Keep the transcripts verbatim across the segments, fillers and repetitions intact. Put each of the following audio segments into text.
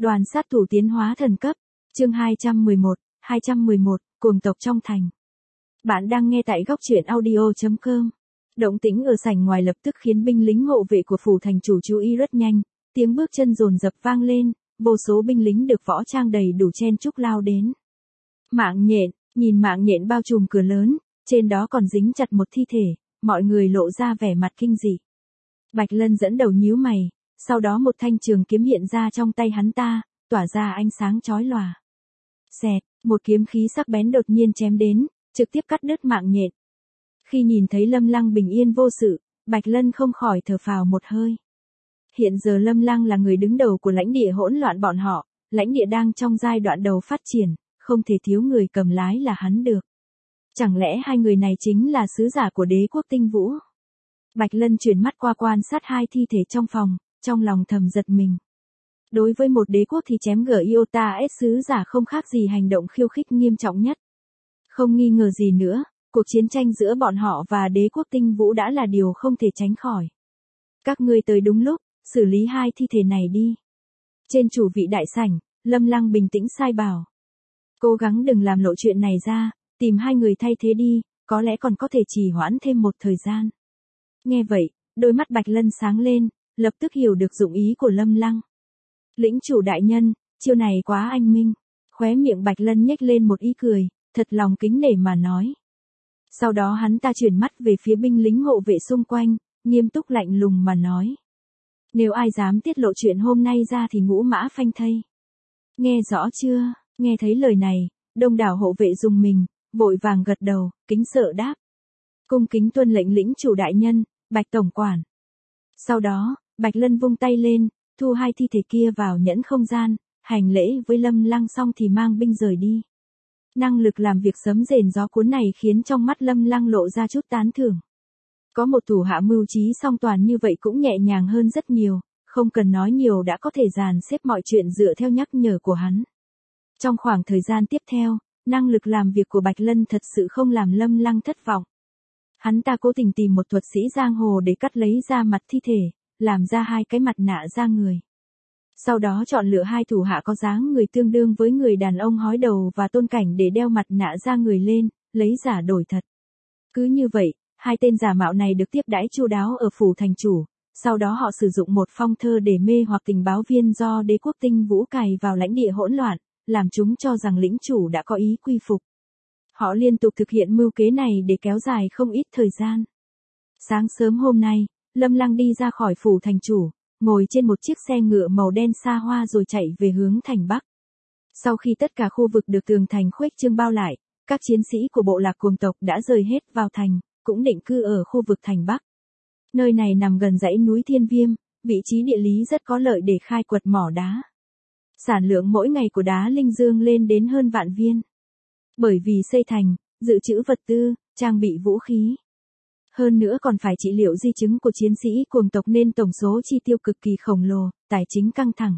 Đoàn sát thủ tiến hóa thần cấp, chương hai trăm mười một, hai trăm mười một, cuồng tộc trong thành. Bạn đang nghe tại góc truyện audio chấm com. Động tĩnh ở sảnh ngoài lập tức khiến binh lính hộ vệ của phủ thành chủ chú ý rất nhanh, tiếng bước chân dồn dập vang lên, vô số binh lính được võ trang đầy đủ chen chúc lao đến. Mạng nhện, nhìn mạng nhện bao trùm cửa lớn, trên đó còn dính chặt một thi thể, mọi người lộ ra vẻ mặt kinh dị. Bạch Lân dẫn đầu nhíu mày, sau đó một thanh trường kiếm hiện ra trong tay hắn ta, tỏa ra ánh sáng chói lòa. Xẹt, một kiếm khí sắc bén đột nhiên chém đến, trực tiếp cắt đứt mạng nhện. Khi nhìn thấy Lâm Lăng bình yên vô sự, Bạch Lân không khỏi thở phào một hơi. Hiện giờ Lâm Lăng là người đứng đầu của lãnh địa hỗn loạn bọn họ, lãnh địa đang trong giai đoạn đầu phát triển, không thể thiếu người cầm lái là hắn được. Chẳng lẽ hai người này chính là sứ giả của đế quốc Tinh Vũ? Bạch Lân chuyển mắt qua quan sát hai thi thể trong phòng, trong lòng thầm giật mình. Đối với một đế quốc thì chém gở Iota S sứ giả không khác gì hành động khiêu khích nghiêm trọng nhất. Không nghi ngờ gì nữa, cuộc chiến tranh giữa bọn họ và đế quốc Tinh Vũ đã là điều không thể tránh khỏi. Các ngươi tới đúng lúc, xử lý hai thi thể này đi. Trên chủ vị đại sảnh, Lâm Lăng bình tĩnh sai bảo. Cố gắng đừng làm lộ chuyện này ra, tìm hai người thay thế đi, có lẽ còn có thể trì hoãn thêm một thời gian. Nghe vậy, đôi mắt Bạch Lân sáng lên, lập tức hiểu được dụng ý của Lâm Lăng. Lĩnh chủ đại nhân, chiêu này quá anh minh. Khóe miệng Bạch Lân nhếch lên một ý cười, thật lòng kính nể mà nói. Sau đó hắn ta chuyển mắt về phía binh lính hộ vệ xung quanh, nghiêm túc lạnh lùng mà nói. Nếu ai dám tiết lộ chuyện hôm nay ra thì ngũ mã phanh thây. Nghe rõ chưa? Nghe thấy lời này, đông đảo hộ vệ dùng mình, vội vàng gật đầu, kính sợ đáp. Cung kính tuân lệnh lĩnh chủ đại nhân, Bạch tổng quản. Sau đó, Bạch Lân vung tay lên, thu hai thi thể kia vào nhẫn không gian, hành lễ với Lâm Lăng xong thì mang binh rời đi. Năng lực làm việc sấm rền gió cuốn này khiến trong mắt Lâm Lăng lộ ra chút tán thưởng. Có một thủ hạ mưu trí song toàn như vậy cũng nhẹ nhàng hơn rất nhiều, không cần nói nhiều đã có thể dàn xếp mọi chuyện dựa theo nhắc nhở của hắn. Trong khoảng thời gian tiếp theo, năng lực làm việc của Bạch Lân thật sự không làm Lâm Lăng thất vọng. Hắn ta cố tình tìm một thuật sĩ giang hồ để cắt lấy ra mặt thi thể, làm ra hai cái mặt nạ da người. Sau đó chọn lựa hai thủ hạ có dáng người tương đương với người đàn ông hói đầu và Tôn Cảnh để đeo mặt nạ da người lên, lấy giả đổi thật. Cứ như vậy, hai tên giả mạo này được tiếp đãi chu đáo ở phủ thành chủ, sau đó họ sử dụng một phong thơ để mê hoặc tình báo viên do đế quốc Tinh Vũ cài vào lãnh địa hỗn loạn, làm chúng cho rằng lĩnh chủ đã có ý quy phục. Họ liên tục thực hiện mưu kế này để kéo dài không ít thời gian. Sáng sớm hôm nay, Lâm Lăng đi ra khỏi phủ thành chủ, ngồi trên một chiếc xe ngựa màu đen xa hoa rồi chạy về hướng thành Bắc. Sau khi tất cả khu vực được tường thành khuếch trương bao lại, các chiến sĩ của bộ lạc cuồng tộc đã rời hết vào thành, cũng định cư ở khu vực thành Bắc. Nơi này nằm gần dãy núi Thiên Viêm, vị trí địa lý rất có lợi để khai quật mỏ đá. Sản lượng mỗi ngày của đá linh dương lên đến hơn vạn viên. Bởi vì xây thành, dự trữ vật tư, trang bị vũ khí. Hơn nữa còn phải trị liệu di chứng của chiến sĩ cuồng tộc nên tổng số chi tiêu cực kỳ khổng lồ, tài chính căng thẳng.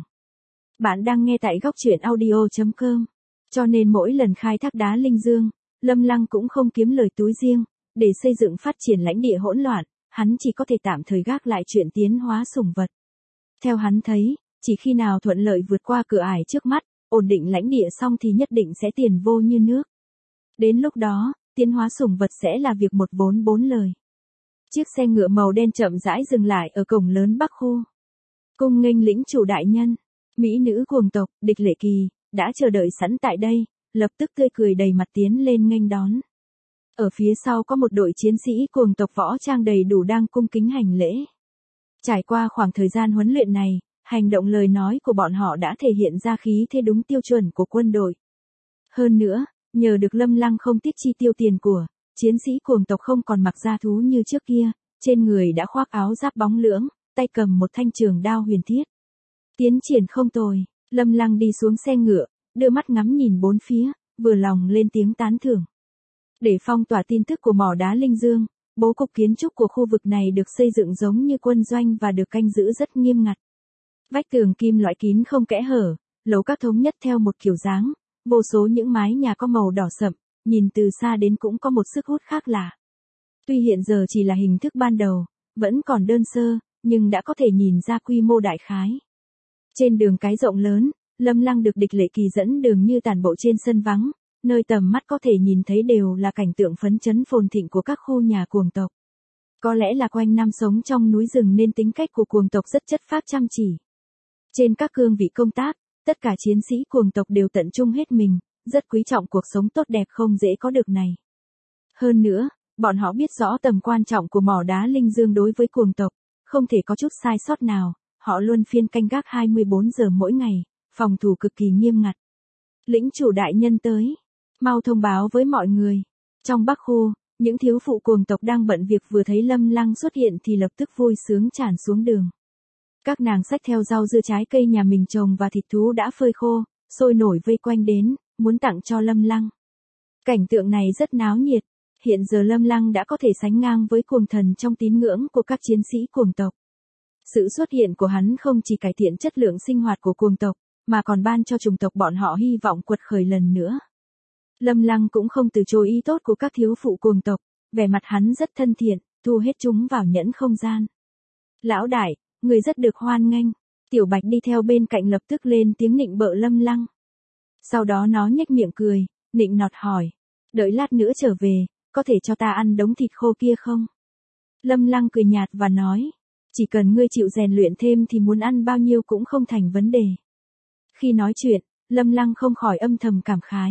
Bạn đang nghe tại góc truyện audio chấm com. Cho nên mỗi lần khai thác đá linh dương, Lâm Lăng cũng không kiếm lời túi riêng, để xây dựng phát triển lãnh địa hỗn loạn, hắn chỉ có thể tạm thời gác lại chuyện tiến hóa sủng vật. Theo hắn thấy, chỉ khi nào thuận lợi vượt qua cửa ải trước mắt, ổn định lãnh địa xong thì nhất định sẽ tiền vô như nước. Đến lúc đó, tiến hóa sủng vật sẽ là việc một vốn bốn lời. Chiếc xe ngựa màu đen chậm rãi dừng lại ở cổng lớn Bắc khu. Cung nghênh lĩnh chủ đại nhân, mỹ nữ cuồng tộc, Địch Lệ Kỳ, đã chờ đợi sẵn tại đây, lập tức tươi cười đầy mặt tiến lên nghênh đón. Ở phía sau có một đội chiến sĩ cuồng tộc võ trang đầy đủ đang cung kính hành lễ. Trải qua khoảng thời gian huấn luyện này, hành động lời nói của bọn họ đã thể hiện ra khí thế đúng tiêu chuẩn của quân đội. Hơn nữa, nhờ được Lâm Lăng không tiếc chi tiêu tiền của, chiến sĩ cuồng tộc không còn mặc da thú như trước kia, trên người đã khoác áo giáp bóng lưỡng, tay cầm một thanh trường đao huyền thiết. Tiến triển không tồi, Lâm Lăng đi xuống xe ngựa, đưa mắt ngắm nhìn bốn phía, vừa lòng lên tiếng tán thưởng. Để phong tỏa tin tức của mỏ đá linh dương, bố cục kiến trúc của khu vực này được xây dựng giống như quân doanh và được canh giữ rất nghiêm ngặt. Vách tường kim loại kín không kẽ hở, lầu các thống nhất theo một kiểu dáng, vô số những mái nhà có màu đỏ sậm, nhìn từ xa đến cũng có một sức hút khác lạ. Tuy hiện giờ chỉ là hình thức ban đầu, vẫn còn đơn sơ, nhưng đã có thể nhìn ra quy mô đại khái. Trên đường cái rộng lớn, Lâm Lăng được địch lệ kỳ dẫn đường như tản bộ trên sân vắng, nơi tầm mắt có thể nhìn thấy đều là cảnh tượng phấn chấn phồn thịnh của các khu nhà cuồng tộc. Có lẽ là quanh năm sống trong núi rừng nên tính cách của cuồng tộc rất chất phác chăm chỉ. Trên các cương vị công tác, tất cả chiến sĩ cuồng tộc đều tận trung hết mình, rất quý trọng cuộc sống tốt đẹp không dễ có được này. Hơn nữa, bọn họ biết rõ tầm quan trọng của mỏ đá Linh Dương đối với cuồng tộc, không thể có chút sai sót nào, họ luôn phiên canh gác hai mươi bốn giờ mỗi ngày, phòng thủ cực kỳ nghiêm ngặt. Lĩnh chủ đại nhân tới, mau thông báo với mọi người. Trong Bắc khu, những thiếu phụ cuồng tộc đang bận việc vừa thấy Lâm Lăng xuất hiện thì lập tức vui sướng tràn xuống đường. Các nàng xách theo rau dưa trái cây nhà mình trồng và thịt thú đã phơi khô, sôi nổi vây quanh đến, muốn tặng cho Lâm Lăng. Cảnh tượng này rất náo nhiệt, hiện giờ Lâm Lăng đã có thể sánh ngang với cuồng thần trong tín ngưỡng của các chiến sĩ cuồng tộc. Sự xuất hiện của hắn không chỉ cải thiện chất lượng sinh hoạt của cuồng tộc, mà còn ban cho chủng tộc bọn họ hy vọng quật khởi lần nữa. Lâm Lăng cũng không từ chối ý tốt của các thiếu phụ cuồng tộc, vẻ mặt hắn rất thân thiện, thu hết chúng vào nhẫn không gian. Lão đại, người rất được hoan nghênh. Tiểu Bạch đi theo bên cạnh lập tức lên tiếng nịnh bợ Lâm Lăng. Sau đó nó nhếch miệng cười, nịnh nọt hỏi, đợi lát nữa trở về, có thể cho ta ăn đống thịt khô kia không? Lâm Lăng cười nhạt và nói, chỉ cần ngươi chịu rèn luyện thêm thì muốn ăn bao nhiêu cũng không thành vấn đề. Khi nói chuyện, Lâm Lăng không khỏi âm thầm cảm khái.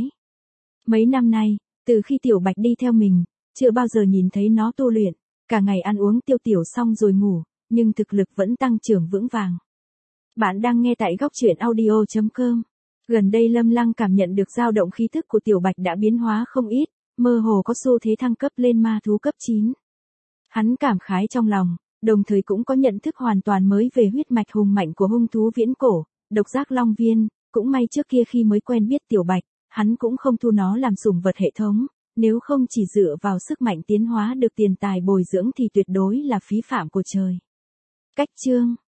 Mấy năm nay, từ khi Tiểu Bạch đi theo mình, chưa bao giờ nhìn thấy nó tu luyện, cả ngày ăn uống tiêu tiểu xong rồi ngủ, nhưng thực lực vẫn tăng trưởng vững vàng. Bạn đang nghe tại góc truyện audio chấm com. Gần đây Lâm Lăng cảm nhận được dao động khí thức của Tiểu Bạch đã biến hóa không ít, mơ hồ có xu thế thăng cấp lên ma thú cấp chín. Hắn cảm khái trong lòng, đồng thời cũng có nhận thức hoàn toàn mới về huyết mạch hùng mạnh của hung thú viễn cổ, độc giác long viên, cũng may trước kia khi mới quen biết Tiểu Bạch, hắn cũng không thu nó làm sủng vật hệ thống, nếu không chỉ dựa vào sức mạnh tiến hóa được tiền tài bồi dưỡng thì tuyệt đối là phí phạm của trời. Cách chương